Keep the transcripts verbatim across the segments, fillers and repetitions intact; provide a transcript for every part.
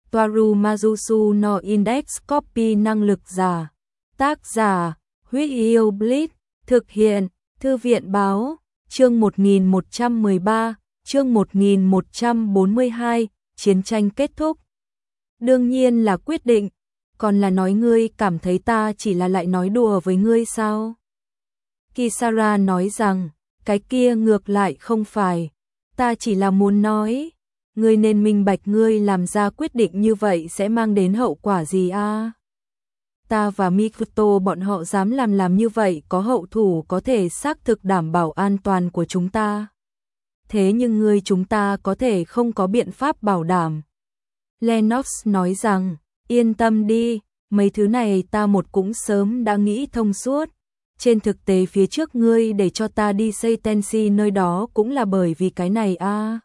Toaru Majusu no Index Copy năng lực giả. Tác giả, Huyết Yêu Blitz, thực hiện, Thư viện báo, chương một nghìn một trăm mười ba, chương một nghìn một trăm bốn mươi hai, chiến tranh kết thúc. Đương nhiên là quyết định, còn là nói ngươi cảm thấy ta chỉ là lại nói đùa với ngươi sao? Kisara nói rằng, cái kia ngược lại không phải, ta chỉ là muốn nói, ngươi nên minh bạch ngươi làm ra quyết định như vậy sẽ mang đến hậu quả gì a? À? Ta và Mikoto bọn họ dám làm làm như vậy có hậu thủ có thể xác thực đảm bảo an toàn của chúng ta. Thế nhưng ngươi chúng ta có thể không có biện pháp bảo đảm. Lennox nói rằng, yên tâm đi, mấy thứ này ta một cũng sớm đã nghĩ thông suốt. Trên thực tế phía trước ngươi để cho ta đi xây Tensi nơi đó cũng là bởi vì cái này a. À.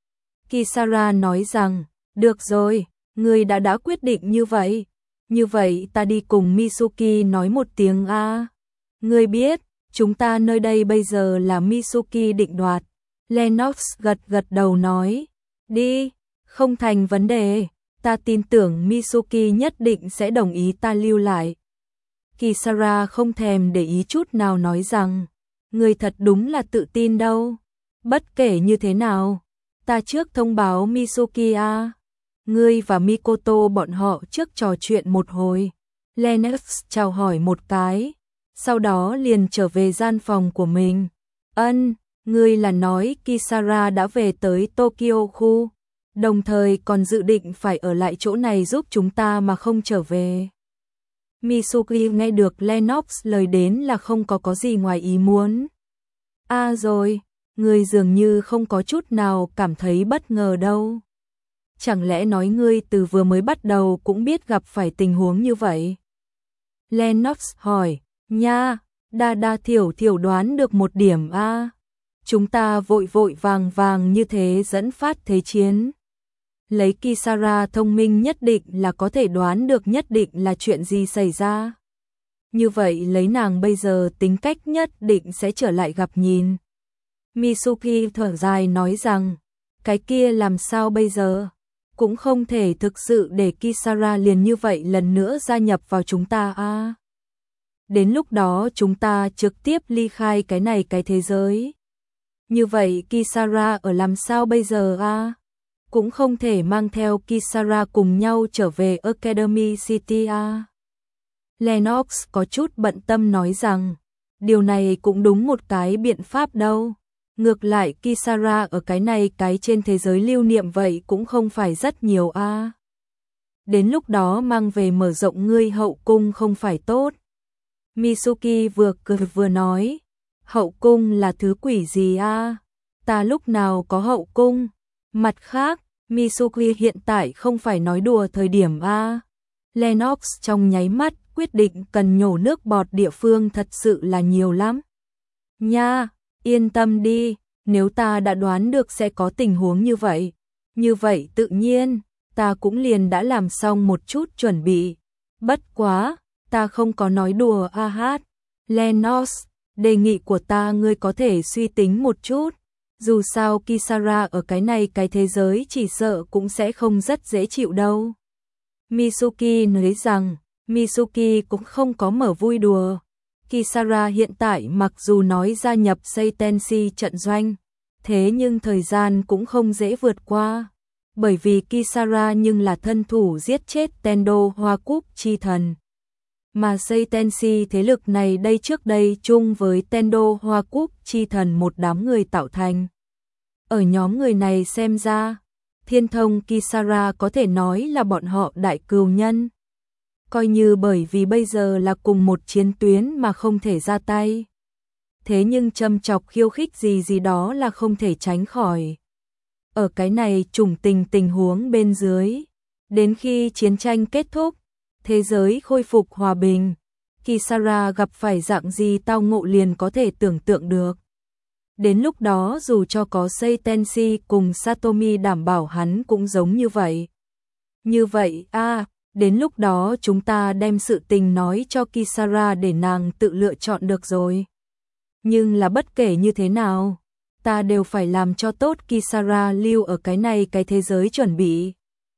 Kisara nói rằng, được rồi, ngươi đã đã quyết định như vậy. Như vậy ta đi cùng Mitsuki nói một tiếng a. À. Ngươi biết, chúng ta nơi đây bây giờ là Mitsuki định đoạt. Lennox gật gật đầu nói, đi, không thành vấn đề, ta tin tưởng Mitsuki nhất định sẽ đồng ý ta lưu lại. Kisara không thèm để ý chút nào nói rằng, ngươi thật đúng là tự tin đâu. Bất kể như thế nào, ta trước thông báo Mitsuki a. Ngươi và Mikoto bọn họ trước trò chuyện một hồi. Lennox chào hỏi một cái, sau đó liền trở về gian phòng của mình. Ân, ngươi là nói Kisara đã về tới Tokyo khu, đồng thời còn dự định phải ở lại chỗ này giúp chúng ta mà không trở về. Mitsuki nghe được Lennox lời đến là không có có gì ngoài ý muốn. À rồi, ngươi dường như không có chút nào cảm thấy bất ngờ đâu. Chẳng lẽ nói ngươi từ vừa mới bắt đầu cũng biết gặp phải tình huống như vậy? Lennox hỏi, nha, đa đa thiểu thiểu đoán được một điểm a. À. Chúng ta vội vội vàng vàng như thế dẫn phát thế chiến. Lấy Kisara thông minh nhất định là có thể đoán được nhất định là chuyện gì xảy ra. Như vậy lấy nàng bây giờ tính cách nhất định sẽ trở lại gặp nhìn. Mitsuki thở dài nói rằng, cái kia làm sao bây giờ? Cũng không thể thực sự để Kisara liền như vậy lần nữa gia nhập vào chúng ta a. À. Đến lúc đó chúng ta trực tiếp ly khai cái này cái thế giới. Như vậy Kisara ở làm sao bây giờ a? À? Cũng không thể mang theo Kisara cùng nhau trở về Academy City a. À. Lennox có chút bận tâm nói rằng, điều này cũng đúng một cái biện pháp đâu. Ngược lại Kisara ở cái này cái trên thế giới lưu niệm vậy cũng không phải rất nhiều a. À. Đến lúc đó mang về mở rộng ngươi hậu cung không phải tốt. Mitsuki vừa cười vừa nói, hậu cung là thứ quỷ gì a? À? Ta lúc nào có hậu cung? Mặt khác, Mitsuki hiện tại không phải nói đùa thời điểm a. À. Lennox trong nháy mắt quyết định cần nhổ nước bọt địa phương thật sự là nhiều lắm. Nha, yên tâm đi, nếu ta đã đoán được sẽ có tình huống như vậy, như vậy tự nhiên, ta cũng liền đã làm xong một chút chuẩn bị. Bất quá, ta không có nói đùa a hát. Lennox, đề nghị của ta ngươi có thể suy tính một chút. Dù sao Kisara ở cái này cái thế giới chỉ sợ cũng sẽ không rất dễ chịu đâu. Mitsuki nói rằng, Mitsuki cũng không có mở vui đùa. Kisara hiện tại mặc dù nói gia nhập Seitenshi trận doanh, thế nhưng thời gian cũng không dễ vượt qua. Bởi vì Kisara nhưng là thân thủ giết chết Tendo Hoa Cúc chi thần. Mà Seitenshi thế lực này đây trước đây chung với Tendo Hoa Cúc chi thần một đám người tạo thành. Ở nhóm người này xem ra, Thiên Thông Kisara có thể nói là bọn họ đại cừu nhân. Coi như bởi vì bây giờ là cùng một chiến tuyến mà không thể ra tay. Thế nhưng châm chọc khiêu khích gì gì đó là không thể tránh khỏi. Ở cái này chủng tình tình huống bên dưới, đến khi chiến tranh kết thúc, thế giới khôi phục hòa bình, Kisara gặp phải dạng gì tao ngộ liền có thể tưởng tượng được. Đến lúc đó dù cho có Seitenshi cùng Satomi đảm bảo hắn cũng giống như vậy. Như vậy a, à, đến lúc đó chúng ta đem sự tình nói cho Kisara để nàng tự lựa chọn được rồi. Nhưng là bất kể như thế nào, ta đều phải làm cho tốt Kisara lưu ở cái này cái thế giới chuẩn bị.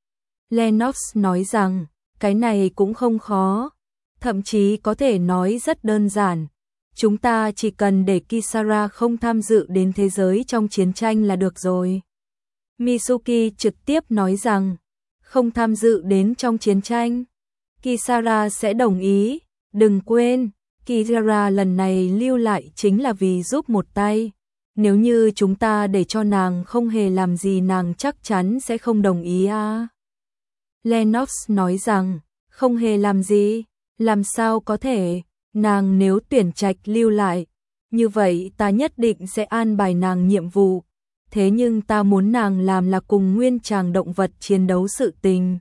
Lennox nói rằng, cái này cũng không khó, thậm chí có thể nói rất đơn giản. Chúng ta chỉ cần để Kisara không tham dự đến thế giới trong chiến tranh là được rồi. Mitsuki trực tiếp nói rằng, không tham dự đến trong chiến tranh, Kisara sẽ đồng ý. Đừng quên, Kisara lần này lưu lại chính là vì giúp một tay. Nếu như chúng ta để cho nàng không hề làm gì nàng chắc chắn sẽ không đồng ý à. Lennox nói rằng, không hề làm gì, làm sao có thể, nàng nếu tuyển trạch lưu lại, như vậy ta nhất định sẽ an bài nàng nhiệm vụ, thế nhưng ta muốn nàng làm là cùng nguyên tràng động vật chiến đấu sự tình.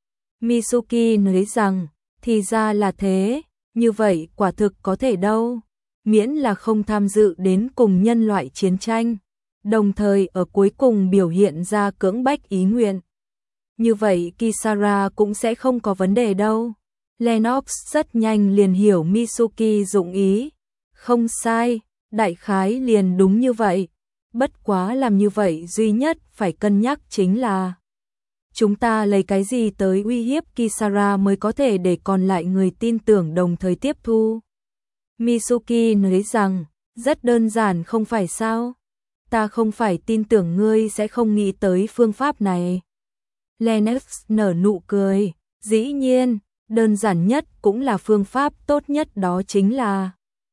Mitsuki nói rằng, thì ra là thế, như vậy quả thực có thể đâu, miễn là không tham dự đến cùng nhân loại chiến tranh, đồng thời ở cuối cùng biểu hiện ra cưỡng bách ý nguyện. Như vậy Kisara cũng sẽ không có vấn đề đâu. Lennox rất nhanh liền hiểu Mitsuki dụng ý. Không sai, đại khái liền đúng như vậy. Bất quá làm như vậy duy nhất phải cân nhắc chính là chúng ta lấy cái gì tới uy hiếp Kisara mới có thể để còn lại người tin tưởng đồng thời tiếp thu. Mitsuki nói rằng, rất đơn giản không phải sao? Ta không phải tin tưởng ngươi sẽ không nghĩ tới phương pháp này. Lennox nở nụ cười, dĩ nhiên, đơn giản nhất cũng là phương pháp tốt nhất đó chính là.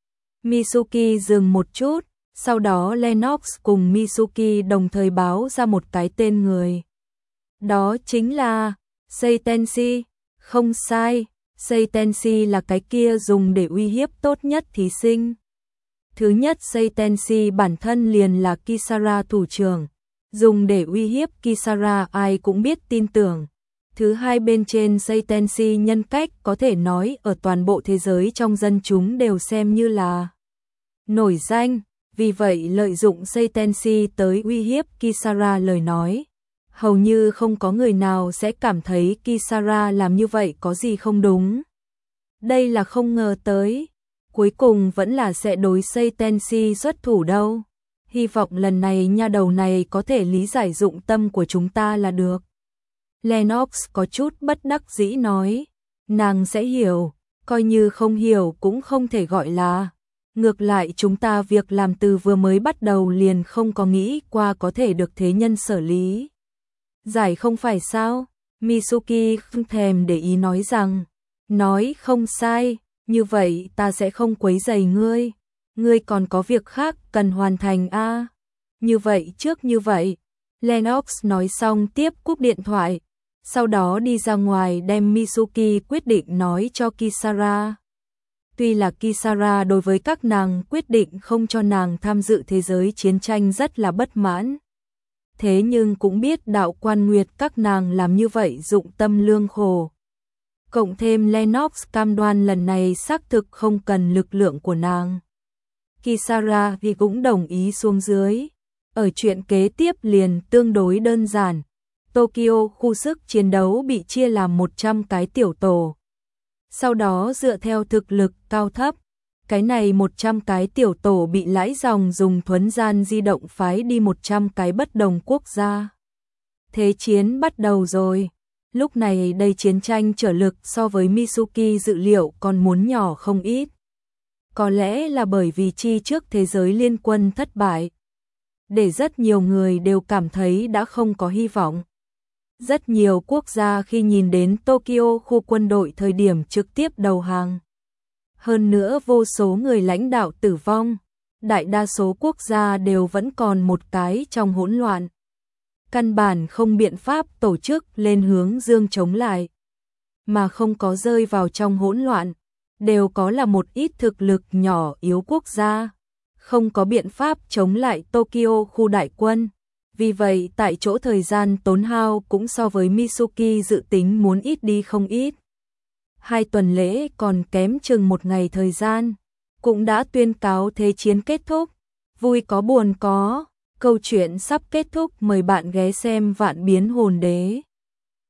Mitsuki dừng một chút, sau đó Lennox cùng Mitsuki đồng thời báo ra một cái tên người. Đó chính là Seitenshi, không sai, Seitenshi là cái kia dùng để uy hiếp tốt nhất thí sinh. Thứ nhất Seitenshi bản thân liền là Kisara thủ trưởng, dùng để uy hiếp Kisara ai cũng biết tin tưởng. Thứ hai bên trên Seitenshi nhân cách có thể nói ở toàn bộ thế giới trong dân chúng đều xem như là nổi danh, vì vậy lợi dụng Seitenshi tới uy hiếp Kisara lời nói. Hầu như không có người nào sẽ cảm thấy Kisara làm như vậy có gì không đúng. Đây là không ngờ tới, cuối cùng vẫn là sẽ đối Seitenshi xuất thủ đâu. Hy vọng lần này nha đầu này có thể lý giải dụng tâm của chúng ta là được. Lennox có chút bất đắc dĩ nói, nàng sẽ hiểu, coi như không hiểu cũng không thể gọi là. Ngược lại chúng ta việc làm từ vừa mới bắt đầu liền không có nghĩ qua có thể được thế nhân xử lý. Giải không phải sao? Mitsuki không thèm để ý nói rằng, nói không sai, như vậy ta sẽ không quấy rầy ngươi. Ngươi còn có việc khác cần hoàn thành a à? Như vậy trước như vậy. Lennox nói xong tiếp cúp điện thoại, sau đó đi ra ngoài đem Mitsuki quyết định nói cho Kisara. Tuy là Kisara đối với các nàng quyết định không cho nàng tham dự thế giới chiến tranh rất là bất mãn. Thế nhưng cũng biết đạo quan nguyệt các nàng làm như vậy dụng tâm lương khổ. Cộng thêm Lennox cam đoan lần này xác thực không cần lực lượng của nàng. Kisara thì cũng đồng ý xuống dưới. Ở chuyện kế tiếp liền tương đối đơn giản. Tokyo khu sức chiến đấu bị chia làm một trăm cái tiểu tổ. Sau đó dựa theo thực lực cao thấp, cái này một trăm cái tiểu tổ bị lãi dòng dùng thuấn gian di động phái đi một trăm cái bất đồng quốc gia. Thế chiến bắt đầu rồi. Lúc này đây chiến tranh trở lực so với Mitsuki dự liệu còn muốn nhỏ không ít. Có lẽ là bởi vì chi trước thế giới liên quân thất bại, để rất nhiều người đều cảm thấy đã không có hy vọng. Rất nhiều quốc gia khi nhìn đến Tokyo khu quân đội thời điểm trực tiếp đầu hàng. Hơn nữa vô số người lãnh đạo tử vong, đại đa số quốc gia đều vẫn còn một cái trong hỗn loạn. Căn bản không biện pháp tổ chức lên hướng dương chống lại, mà không có rơi vào trong hỗn loạn, đều có là một ít thực lực nhỏ yếu quốc gia, không có biện pháp chống lại Tokyo khu đại quân. Vì vậy tại chỗ thời gian tốn hao cũng so với Mitsuki dự tính muốn ít đi không ít. Hai tuần lễ còn kém chừng một ngày thời gian, cũng đã tuyên cáo thế chiến kết thúc. Vui có buồn có, câu chuyện sắp kết thúc, mời bạn ghé xem Vạn Biến Hồn Đế.